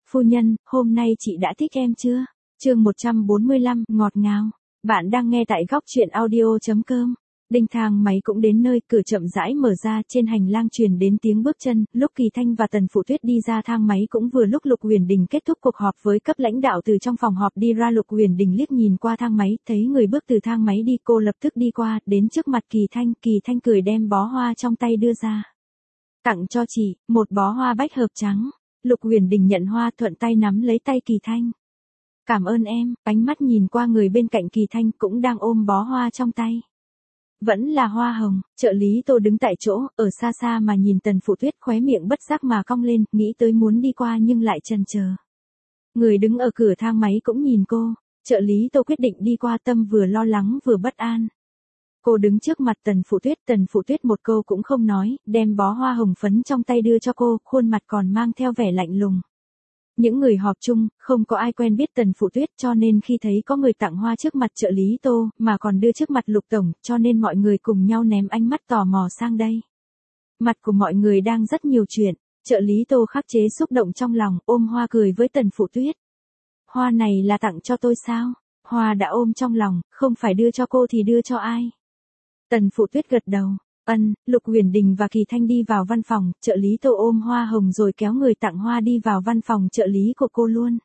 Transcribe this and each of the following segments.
Phu nhân, hôm nay chị đã thích em chưa? Chương 145, ngọt ngào. Bạn đang nghe tại góc truyện audio.com. Đinh thang máy cũng đến nơi, cửa chậm rãi mở ra, trên hành lang truyền đến tiếng bước chân, lúc Kỳ Thanh và Tần Phụ Tuyết đi ra thang máy cũng vừa lúc Lục Huyền Đình kết thúc cuộc họp với cấp lãnh đạo từ trong phòng họp đi ra. Lục Huyền Đình liếc nhìn qua thang máy, thấy người bước từ thang máy đi, cô lập tức đi qua, đến trước mặt Kỳ Thanh cười đem bó hoa trong tay đưa ra. Tặng cho chị, một bó hoa bách hợp trắng. Lục Huyền Đình nhận hoa thuận tay nắm lấy tay Kỳ Thanh. Cảm ơn em, ánh mắt nhìn qua người bên cạnh Kỳ Thanh cũng đang ôm bó hoa trong tay. Vẫn là hoa hồng, trợ lý Tô đứng tại chỗ, ở xa xa mà nhìn Tần Phụ Tuyết, khóe miệng bất giác mà cong lên, nghĩ tới muốn đi qua nhưng lại chần chờ. Người đứng ở cửa thang máy cũng nhìn cô, trợ lý Tô quyết định đi qua, tâm vừa lo lắng vừa bất an. Cô đứng trước mặt Tần Phụ Tuyết một câu cũng không nói, đem bó hoa hồng phấn trong tay đưa cho cô, khuôn mặt còn mang theo vẻ lạnh lùng. Những người họp chung, không có ai quen biết Tần Phụ Tuyết, cho nên khi thấy có người tặng hoa trước mặt trợ lý Tô, mà còn đưa trước mặt Lục Tổng, cho nên mọi người cùng nhau ném ánh mắt tò mò sang đây. Mặt của mọi người đang rất nhiều chuyện, trợ lý Tô khắc chế xúc động trong lòng, ôm hoa cười với Tần Phụ Tuyết. Hoa này là tặng cho tôi sao? Hoa đã ôm trong lòng, không phải đưa cho cô thì đưa cho ai? Tần Phụ Tuyết gật đầu. Lục Huyền Đình và Kỳ Thanh đi vào văn phòng, trợ lý Tô ôm hoa hồng rồi kéo người tặng hoa đi vào văn phòng trợ lý của cô luôn.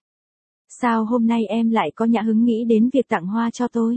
Sao hôm nay em lại có nhã hứng nghĩ đến việc tặng hoa cho tôi?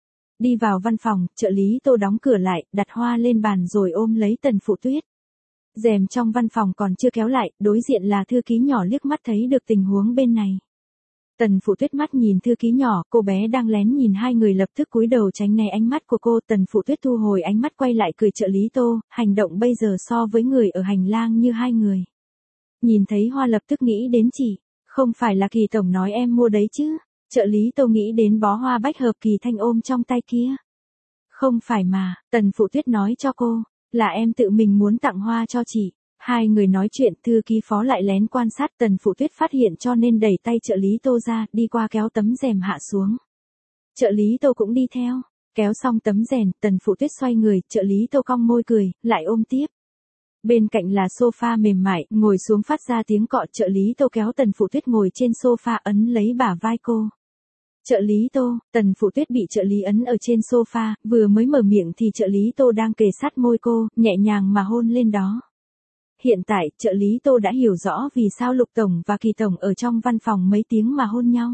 Đi vào văn phòng, trợ lý Tô đóng cửa lại, đặt hoa lên bàn rồi ôm lấy Tần Phụ Tuyết. Rèm trong văn phòng còn chưa kéo lại, đối diện là thư ký nhỏ liếc mắt thấy được tình huống bên này. Tần Phụ Tuyết mắt nhìn thư ký nhỏ, cô bé đang lén nhìn hai người lập tức cúi đầu tránh né ánh mắt của cô. Tần Phụ Tuyết thu hồi ánh mắt quay lại cười trợ lý Tô, hành động bây giờ so với người ở hành lang như hai người. Nhìn thấy hoa lập tức nghĩ đến chị, không phải là Kỳ Tổng nói em mua đấy chứ? Trợ lý Tô nghĩ đến bó hoa bách hợp Kỳ Thanh ôm trong tay kia. Không phải mà, Tần Phụ Tuyết nói cho cô, là em tự mình muốn tặng hoa cho chị. Hai người nói chuyện, thư ký phó lại lén quan sát. Tần Phụ Tuyết phát hiện cho nên đẩy tay trợ lý Tô ra, đi qua kéo tấm rèm hạ xuống. Trợ lý Tô cũng đi theo, kéo xong tấm rèm, Tần Phụ Tuyết xoay người, trợ lý Tô cong môi cười, lại ôm tiếp. Bên cạnh là sofa mềm mại, ngồi xuống phát ra tiếng cọ, trợ lý Tô kéo Tần Phụ Tuyết ngồi trên sofa ấn lấy bả vai cô. Trợ lý Tô, Tần Phụ Tuyết bị trợ lý ấn ở trên sofa, vừa mới mở miệng thì trợ lý Tô đang kề sát môi cô, nhẹ nhàng mà hôn lên đó. Hiện tại, trợ lý Tô đã hiểu rõ vì sao Lục Tổng và Kỳ Tổng ở trong văn phòng mấy tiếng mà hôn nhau.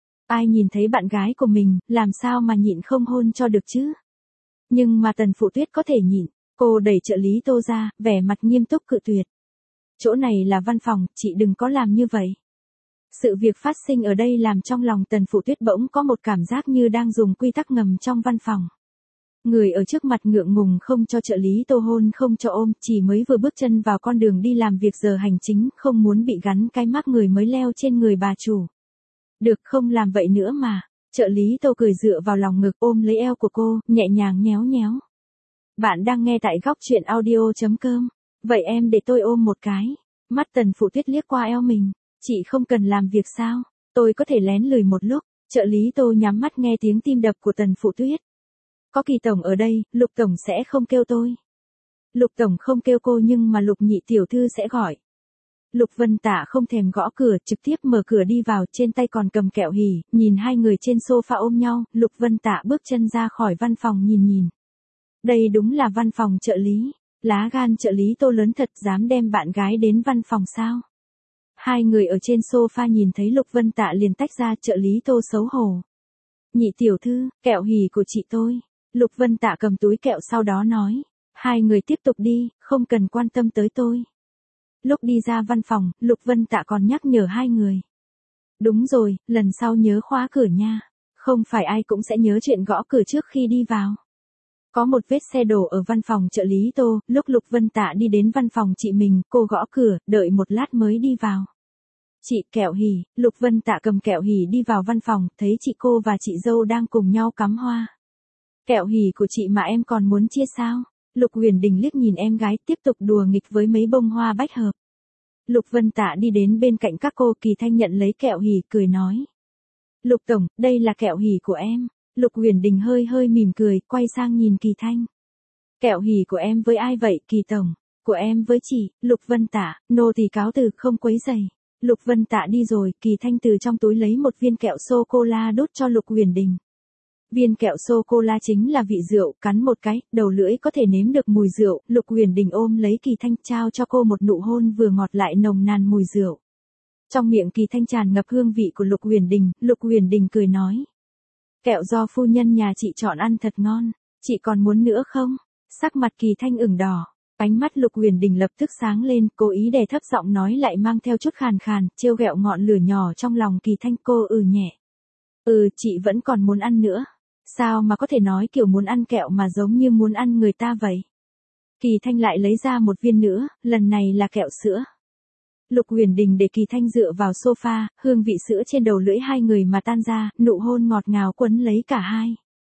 Ai nhìn thấy bạn gái của mình, làm sao mà nhịn không hôn cho được chứ? Nhưng mà Tần Phụ Tuyết có thể nhịn, cô đẩy trợ lý Tô ra, vẻ mặt nghiêm túc cự tuyệt. Chỗ này là văn phòng, chị đừng có làm như vậy. Sự việc phát sinh ở đây làm trong lòng Tần Phụ Tuyết bỗng có một cảm giác như đang dùng quy tắc ngầm trong văn phòng. Người ở trước mặt ngượng ngùng không cho trợ lý Tô hôn, không cho ôm, chỉ mới vừa bước chân vào con đường đi làm việc giờ hành chính, không muốn bị gắn cái mác người mới leo trên người bà chủ. Được, không làm vậy nữa mà. Trợ lý Tô cười dựa vào lòng ngực, ôm lấy eo của cô, nhẹ nhàng nhéo nhéo. Bạn đang nghe tại góc truyện audio.com. Vậy em để tôi ôm một cái. Mắt Tần Phụ Tuyết liếc qua eo mình. Chị không cần làm việc sao? Tôi có thể lén lười một lúc. Trợ lý Tô nhắm mắt nghe tiếng tim đập của Tần Phụ Tuyết. Có Kỳ Tổng ở đây, Lục Tổng sẽ không kêu tôi. Lục Tổng không kêu cô nhưng mà Lục nhị tiểu thư sẽ gọi. Lục Vân Tả không thèm gõ cửa, trực tiếp mở cửa đi vào, trên tay còn cầm kẹo hỉ, nhìn hai người trên sofa ôm nhau, Lục Vân Tả bước chân ra khỏi văn phòng nhìn. Đây đúng là văn phòng trợ lý, lá gan trợ lý Tô lớn thật, dám đem bạn gái đến văn phòng sao? Hai người ở trên sofa nhìn thấy Lục Vân Tả liền tách ra, trợ lý Tô xấu hổ. Nhị tiểu thư, kẹo hỉ của chị tôi. Lục Vân Tả cầm túi kẹo sau đó nói, hai người tiếp tục đi, không cần quan tâm tới tôi. Lúc đi ra văn phòng, Lục Vân Tả còn nhắc nhở hai người. Đúng rồi, lần sau nhớ khóa cửa nha, không phải ai cũng sẽ nhớ chuyện gõ cửa trước khi đi vào. Có một vết xe đổ ở văn phòng trợ lý Tô, lúc Lục Vân Tả đi đến văn phòng chị mình, cô gõ cửa, đợi một lát mới đi vào. Chị, kẹo hỉ. Lục Vân Tả cầm kẹo hỉ đi vào văn phòng, thấy chị cô và chị dâu đang cùng nhau cắm hoa. Kẹo hỉ của chị mà em còn muốn chia sao? Lục Huyền Đình liếc nhìn em gái, tiếp tục đùa nghịch với mấy bông hoa bách hợp. Lục Vân Tả đi đến bên cạnh các cô, Kỳ Thanh nhận lấy kẹo hỉ, cười nói. Lục Tổng, đây là kẹo hỉ của em. Lục Huyền Đình hơi mỉm cười, quay sang nhìn Kỳ Thanh. Kẹo hỉ của em với ai vậy, Kỳ Tổng? Của em với chị. Lục Vân Tả, nô tỳ cáo từ, không quấy rầy. Lục Vân Tạ đi rồi, Kỳ Thanh từ trong túi lấy một viên kẹo sô-cô-la đút cho Lục Huyền Đình. Viên kẹo sô-cô-la chính là vị rượu, cắn một cái, đầu lưỡi có thể nếm được mùi rượu, Lục Huyền Đình ôm lấy Kỳ Thanh trao cho cô một nụ hôn vừa ngọt lại nồng nàn mùi rượu. Trong miệng Kỳ Thanh tràn ngập hương vị của Lục Huyền Đình cười nói. Kẹo do phu nhân nhà chị chọn ăn thật ngon, chị còn muốn nữa không? Sắc mặt Kỳ Thanh ửng đỏ, ánh mắt Lục Huyền Đình lập tức sáng lên, cố ý đè thấp giọng nói lại mang theo chút khàn khàn, trêu ghẹo ngọn lửa nhỏ trong lòng Kỳ Thanh. Cô nhẹ. Chị vẫn còn muốn ăn nữa. Sao mà có thể nói kiểu muốn ăn kẹo mà giống như muốn ăn người ta vậy? Kỳ Thanh lại lấy ra một viên nữa, lần này là kẹo sữa. Lục Huyền Đình để Kỳ Thanh dựa vào sofa, hương vị sữa trên đầu lưỡi hai người mà tan ra, nụ hôn ngọt ngào quấn lấy cả hai.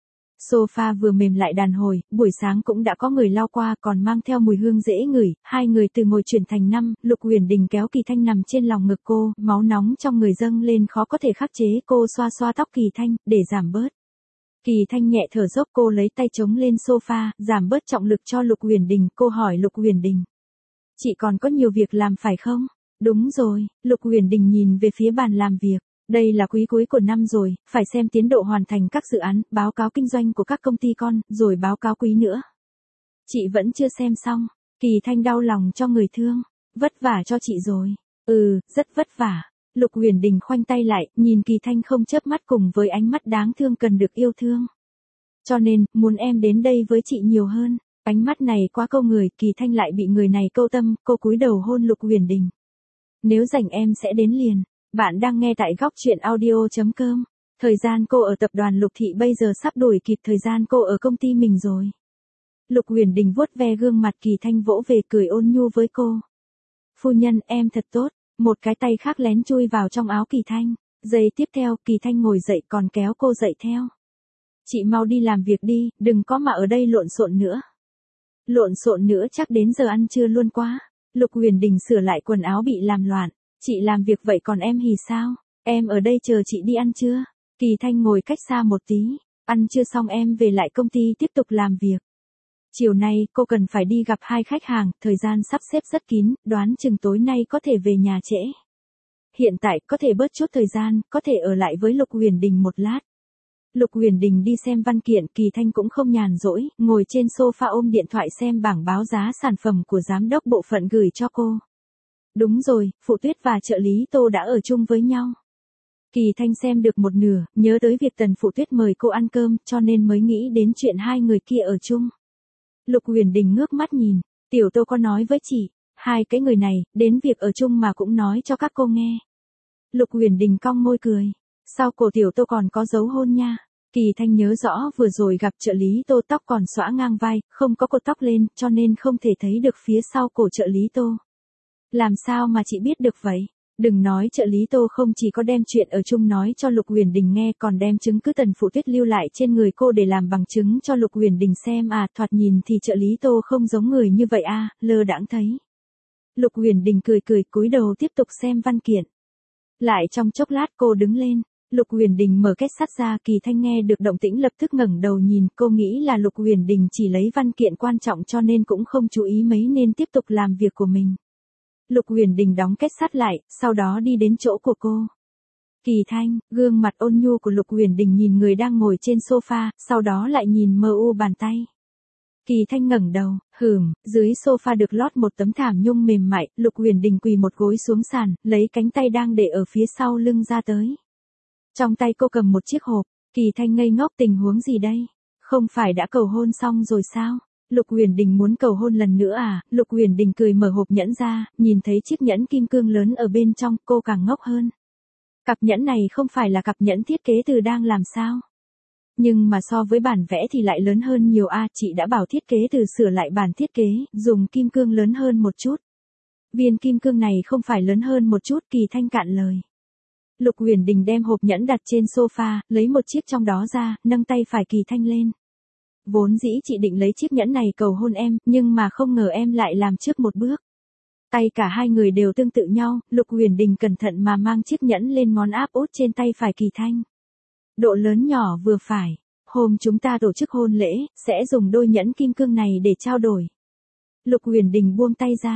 Sofa vừa mềm lại đàn hồi, buổi sáng cũng đã có người lau qua còn mang theo mùi hương dễ ngửi, hai người từ ngồi chuyển thành năm, Lục Huyền Đình kéo Kỳ Thanh nằm trên lòng ngực cô, máu nóng trong người dâng lên khó có thể khắc chế, cô xoa xoa tóc Kỳ Thanh, để giảm bớt. Kỳ Thanh nhẹ thở dốc, cô lấy tay chống lên sofa, giảm bớt trọng lực cho Lục Huyền Đình, cô hỏi Lục Huyền Đình. Chị còn có nhiều việc làm phải không? Đúng rồi, Lục Huyền Đình nhìn về phía bàn làm việc. Đây là quý cuối của năm rồi, phải xem tiến độ hoàn thành các dự án, báo cáo kinh doanh của các công ty con, rồi báo cáo quý nữa. Chị vẫn chưa xem xong. Kỳ Thanh đau lòng cho người thương. Vất vả cho chị rồi. Rất vất vả. Lục Huyền Đình khoanh tay lại, nhìn Kỳ Thanh không chớp mắt cùng với ánh mắt đáng thương cần được yêu thương. Cho nên, muốn em đến đây với chị nhiều hơn. Ánh mắt này quá câu người, Kỳ Thanh lại bị người này câu tâm, cô cúi đầu hôn Lục Huyền Đình. Nếu rảnh em sẽ đến liền. Bạn đang nghe tại góc truyện audio.com. Thời gian cô ở tập đoàn Lục Thị bây giờ sắp đuổi kịp thời gian cô ở công ty mình rồi. Lục Huyền Đình vuốt ve gương mặt Kỳ Thanh vỗ về cười ôn nhu với cô. Phu nhân em thật tốt. Một cái tay khác lén chui vào trong áo Kỳ Thanh. Giây tiếp theo Kỳ Thanh ngồi dậy còn kéo cô dậy theo. Chị mau đi làm việc đi, đừng có mà ở đây lộn xộn nữa. Lộn xộn nữa chắc đến giờ ăn trưa luôn quá. Lục Huyền Đình sửa lại quần áo bị làm loạn. Chị làm việc vậy còn em hì sao? Em ở đây chờ chị đi ăn trưa. Kỳ Thanh ngồi cách xa một tí. Ăn trưa xong em về lại công ty tiếp tục làm việc. Chiều nay cô cần phải đi gặp hai khách hàng, thời gian sắp xếp rất kín, đoán chừng tối nay có thể về nhà trễ. Hiện tại có thể bớt chút thời gian, có thể ở lại với Lục Huyền Đình một lát. Lục Huyền Đình đi xem văn kiện, Kỳ Thanh cũng không nhàn rỗi, ngồi trên sofa ôm điện thoại xem bảng báo giá sản phẩm của giám đốc bộ phận gửi cho cô. Đúng rồi, Phụ Tuyết và trợ lý Tô đã ở chung với nhau. Kỳ Thanh xem được một nửa, nhớ tới việc Tần Phụ Tuyết mời cô ăn cơm, cho nên mới nghĩ đến chuyện hai người kia ở chung. Lục Huyền Đình ngước mắt nhìn, Tiểu Tô có nói với chị, hai cái người này, đến việc ở chung mà cũng nói cho các cô nghe. Lục Huyền Đình cong môi cười, sao cổ Tiểu Tô còn có dấu hôn nha. Kỳ Thanh nhớ rõ vừa rồi gặp trợ lý Tô tóc còn xõa ngang vai, không có cột tóc lên, cho nên không thể thấy được phía sau cổ trợ lý Tô. Làm sao mà chị biết được vậy? Đừng nói trợ lý Tô không chỉ có đem chuyện ở chung nói cho Lục Huyền Đình nghe còn đem chứng cứ Tần Phụ Tuyết lưu lại trên người cô để làm bằng chứng cho Lục Huyền Đình xem thoạt nhìn thì trợ lý Tô không giống người như vậy lơ đãng thấy. Lục Huyền Đình cười cúi đầu tiếp tục xem văn kiện. Lại trong chốc lát cô đứng lên, Lục Huyền Đình mở két sắt ra, Kỳ Thanh nghe được động tĩnh lập tức ngẩng đầu nhìn, cô nghĩ là Lục Huyền Đình chỉ lấy văn kiện quan trọng cho nên cũng không chú ý mấy nên tiếp tục làm việc của mình. Lục Huyền Đình đóng két sắt lại, sau đó đi đến chỗ của cô. Kỳ Thanh, gương mặt ôn nhu của Lục Huyền Đình nhìn người đang ngồi trên sofa, sau đó lại nhìn mờ u bàn tay. Kỳ Thanh ngẩng đầu, dưới sofa được lót một tấm thảm nhung mềm mại, Lục Huyền Đình quỳ một gối xuống sàn, lấy cánh tay đang để ở phía sau lưng ra tới. Trong tay cô cầm một chiếc hộp, Kỳ Thanh ngây ngốc, tình huống gì đây? Không phải đã cầu hôn xong rồi sao? Lục Huyền Đình muốn cầu hôn lần nữa Lục Huyền Đình cười mở hộp nhẫn ra, nhìn thấy chiếc nhẫn kim cương lớn ở bên trong, cô càng ngốc hơn. Cặp nhẫn này không phải là cặp nhẫn thiết kế từ đang làm sao? Nhưng mà so với bản vẽ thì lại lớn hơn nhiều chị đã bảo thiết kế từ sửa lại bản thiết kế, dùng kim cương lớn hơn một chút. Viên kim cương này không phải lớn hơn một chút, Kỳ Thanh cạn lời. Lục Huyền Đình đem hộp nhẫn đặt trên sofa, lấy một chiếc trong đó ra, nâng tay phải Kỳ Thanh lên. Vốn dĩ chị định lấy chiếc nhẫn này cầu hôn em, nhưng mà không ngờ em lại làm trước một bước. Tay cả hai người đều tương tự nhau, Lục Huyền Đình cẩn thận mà mang chiếc nhẫn lên ngón áp út trên tay phải Kỳ Thanh. Độ lớn nhỏ vừa phải. Hôm chúng ta tổ chức hôn lễ, sẽ dùng đôi nhẫn kim cương này để trao đổi. Lục Huyền Đình buông tay ra.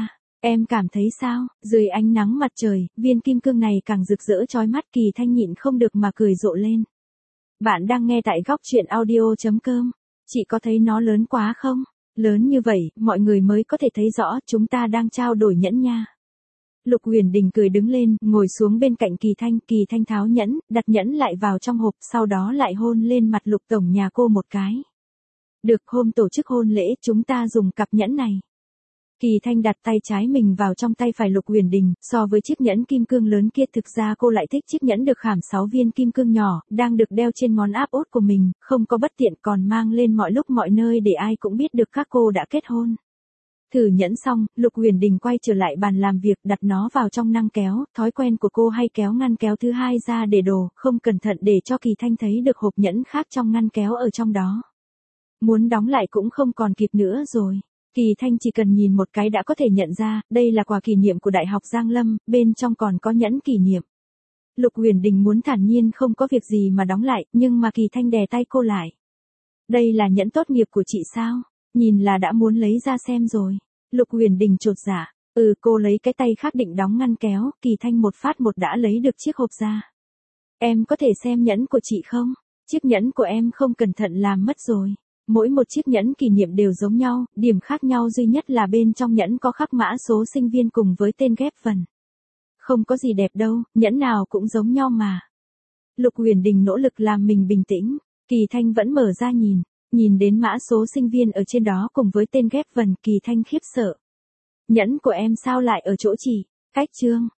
Em cảm thấy sao? Dưới ánh nắng mặt trời, viên kim cương này càng rực rỡ chói mắt. Kỳ Thanh nhịn không được mà cười rộ lên. Bạn đang nghe tại góc truyện audio.com. Chị có thấy nó lớn quá không? Lớn như vậy, mọi người mới có thể thấy rõ chúng ta đang trao đổi nhẫn nha. Lục Huyền Đình cười đứng lên, ngồi xuống bên cạnh Kỳ Thanh tháo nhẫn, đặt nhẫn lại vào trong hộp, sau đó lại hôn lên mặt Lục tổng nhà cô một cái. Được, hôm tổ chức hôn lễ, chúng ta dùng cặp nhẫn này. Kỳ Thanh đặt tay trái mình vào trong tay phải Lục Huyền Đình, so với chiếc nhẫn kim cương lớn kia thực ra cô lại thích chiếc nhẫn được khảm 6 viên kim cương nhỏ, đang được đeo trên ngón áp út của mình, không có bất tiện còn mang lên mọi lúc mọi nơi để ai cũng biết được các cô đã kết hôn. Thử nhẫn xong, Lục Huyền Đình quay trở lại bàn làm việc, đặt nó vào trong ngăn kéo, thói quen của cô hay kéo ngăn kéo thứ hai ra để đồ, không cẩn thận để cho Kỳ Thanh thấy được hộp nhẫn khác trong ngăn kéo ở trong đó. Muốn đóng lại cũng không còn kịp nữa rồi. Kỳ Thanh chỉ cần nhìn một cái đã có thể nhận ra, đây là quà kỷ niệm của Đại học Giang Lâm, bên trong còn có nhẫn kỷ niệm. Lục Huyền Đình muốn thản nhiên không có việc gì mà đóng lại, nhưng mà Kỳ Thanh đè tay cô lại. Đây là nhẫn tốt nghiệp của chị sao? Nhìn là đã muốn lấy ra xem rồi. Lục Huyền Đình chột dạ. Cô lấy cái tay khác định đóng ngăn kéo, Kỳ Thanh một phát một đã lấy được chiếc hộp ra. Em có thể xem nhẫn của chị không? Chiếc nhẫn của em không cẩn thận làm mất rồi. Mỗi một chiếc nhẫn kỷ niệm đều giống nhau, điểm khác nhau duy nhất là bên trong nhẫn có khắc mã số sinh viên cùng với tên ghép vần. Không có gì đẹp đâu, nhẫn nào cũng giống nhau mà. Lục Huyền Đình nỗ lực làm mình bình tĩnh, Kỳ Thanh vẫn mở ra nhìn đến mã số sinh viên ở trên đó cùng với tên ghép vần, Kỳ Thanh khiếp sợ. Nhẫn của em sao lại ở chỗ chị? Cách trương,